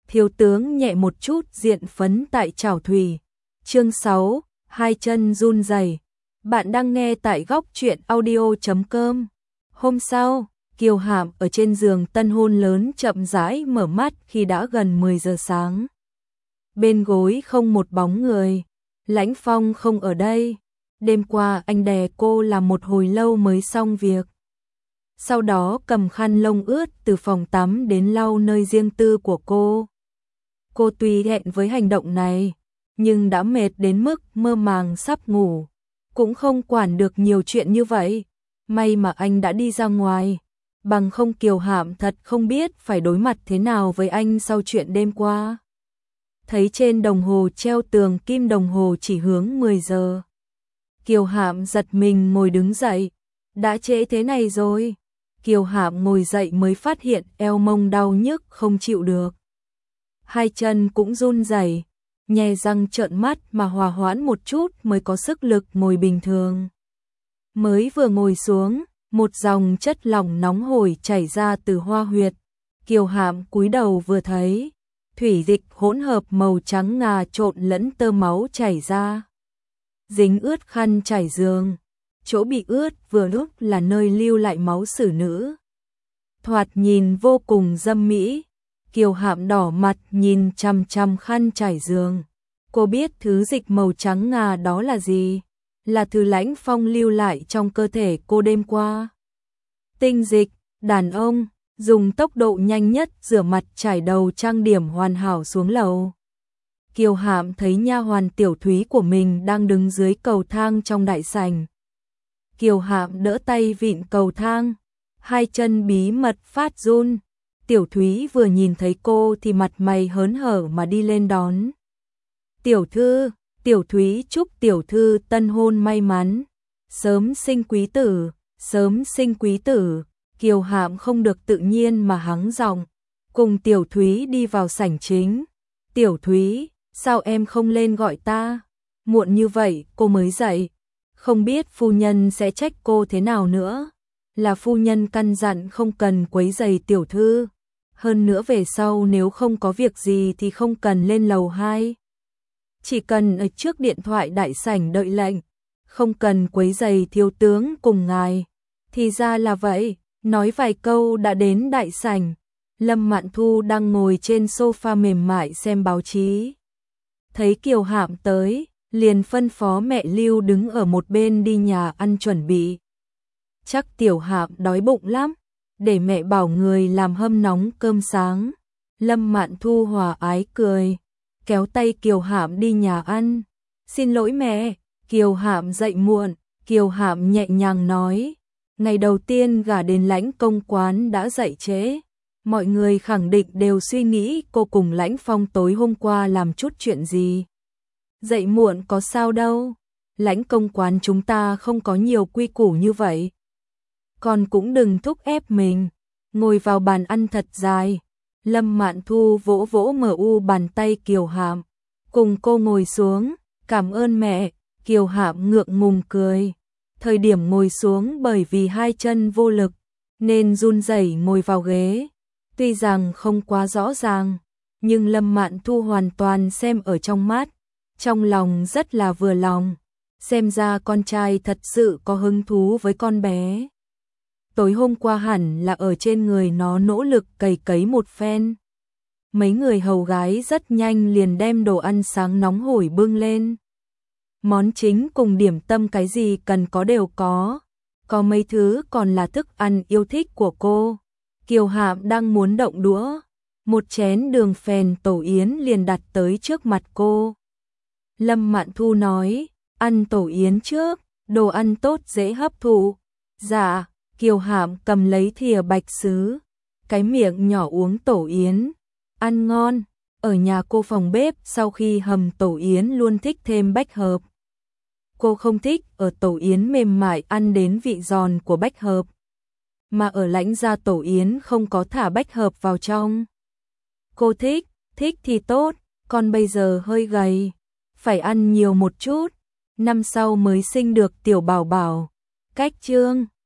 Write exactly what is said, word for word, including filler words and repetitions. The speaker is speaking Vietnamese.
thiếu tướng nhẹ một chút diện phấn tại chảo thủy. Chương sáu, hai chân run rẩy. Bạn đang nghe tại góc truyện audio chấm com. Hôm sau, Kiều Hạm ở trên giường tân hôn lớn chậm rãi mở mắt khi đã gần mười giờ sáng. Bên gối không một bóng người, Lãnh Phong không ở đây. Đêm qua anh đè cô làm một hồi lâu mới xong việc. Sau đó cầm khăn lông ướt từ phòng tắm đến lau nơi riêng tư của cô. Cô tuy hẹn với hành động này, nhưng đã mệt đến mức mơ màng sắp ngủ, cũng không quản được nhiều chuyện như vậy. May mà anh đã đi ra ngoài, bằng không Kiều Hạm thật không biết phải đối mặt thế nào với anh sau chuyện đêm qua. Thấy trên đồng hồ treo tường kim đồng hồ chỉ hướng mười giờ. Kiều Hạm giật mình ngồi đứng dậy, đã trễ thế này rồi. Kiều Hạm ngồi dậy mới phát hiện eo mông đau nhức không chịu được. Hai chân cũng run rẩy, nhe răng trợn mắt mà hòa hoãn một chút mới có sức lực ngồi bình thường. Mới vừa ngồi xuống, một dòng chất lỏng nóng hổi chảy ra từ hoa huyệt. Kiều Hạm cúi đầu vừa thấy, thủy dịch hỗn hợp màu trắng ngà trộn lẫn tơ máu chảy ra. Dính ướt khăn trải giường, chỗ bị ướt vừa lúc là nơi lưu lại máu xử nữ. Thoạt nhìn vô cùng dâm mỹ. Kiều Hạm đỏ mặt nhìn chằm chằm khăn trải giường. Cô biết thứ dịch màu trắng ngà đó là gì? Là thứ Lãnh Phong lưu lại trong cơ thể cô đêm qua. Tinh dịch, đàn ông, dùng tốc độ nhanh nhất rửa mặt trải đầu trang điểm hoàn hảo xuống lầu. Kiều Hạm thấy nha hoàn Tiểu Thúy của mình đang đứng dưới cầu thang trong đại sảnh. Kiều Hạm đỡ tay vịn cầu thang, hai chân bí mật phát run. Tiểu Thúy vừa nhìn thấy cô thì mặt mày hớn hở mà đi lên đón. Tiểu thư, Tiểu Thúy chúc tiểu thư tân hôn may mắn, sớm sinh quý tử, sớm sinh quý tử. Kiều Hạm không được tự nhiên mà hắng giọng, cùng Tiểu Thúy đi vào sảnh chính. Tiểu Thúy, sao em không lên gọi ta? Muộn như vậy cô mới dậy, không biết phu nhân sẽ trách cô thế nào nữa. Là phu nhân căn dặn không cần quấy rầy tiểu thư. Hơn nữa về sau nếu không có việc gì thì không cần lên lầu hai. Chỉ cần ở trước điện thoại đại sảnh đợi lệnh, không cần quấy rầy thiếu tướng cùng ngài. Thì ra là vậy, nói vài câu đã đến đại sảnh. Lâm Mạn Thu đang ngồi trên sofa mềm mại xem báo chí. Thấy Kiều Hạm tới, liền phân phó mẹ Lưu đứng ở một bên đi nhà ăn chuẩn bị. Chắc Tiểu Hạm đói bụng lắm, để mẹ bảo người làm hâm nóng cơm sáng. Lâm Mạn Thu hòa ái cười, kéo tay Kiều Hạm đi nhà ăn. Xin lỗi mẹ, Kiều Hạm dậy muộn. Kiều Hạm nhẹ nhàng nói, ngày đầu tiên gả đến Lãnh công quán đã dậy trễ. Mọi người khẳng định đều suy nghĩ cô cùng Lãnh Phong tối hôm qua làm chút chuyện gì. Dậy muộn có sao đâu, Lãnh công quán chúng ta không có nhiều quy củ như vậy. Con cũng đừng thúc ép mình, ngồi vào bàn ăn thật dài. Lâm Mạn Thu vỗ vỗ mờ u bàn tay Kiều Hạm, cùng cô ngồi xuống. Cảm ơn mẹ. Kiều Hạm ngượng ngùng cười. Thời điểm ngồi xuống bởi vì hai chân vô lực nên run rẩy ngồi vào ghế. Tuy rằng không quá rõ ràng, nhưng Lâm Mạn Thu hoàn toàn xem ở trong mắt, trong lòng rất là vừa lòng. Xem ra con trai thật sự có hứng thú với con bé. Tối hôm qua hẳn là ở trên người nó nỗ lực cày cấy một phen. Mấy người hầu gái rất nhanh liền đem đồ ăn sáng nóng hổi bưng lên. Món chính cùng điểm tâm cái gì cần có đều có. Có mấy thứ còn là thức ăn yêu thích của cô. Kiều Hạm đang muốn động đũa, một chén đường phèn tổ yến liền đặt tới trước mặt cô. Lâm Mạn Thu nói, ăn tổ yến trước, đồ ăn tốt dễ hấp thụ. Dạ. Kiều Hạm cầm lấy thìa bạch sứ, cái miệng nhỏ uống tổ yến, ăn ngon. Ở nhà cô phòng bếp sau khi hầm tổ yến luôn thích thêm bách hợp. Cô không thích ở tổ yến mềm mại ăn đến vị giòn của bách hợp, mà ở Lãnh gia tổ yến không có thả bách hợp vào trong. Cô thích, thích thì tốt, con bây giờ hơi gầy, phải ăn nhiều một chút, năm sau mới sinh được tiểu bảo bảo. Cách chương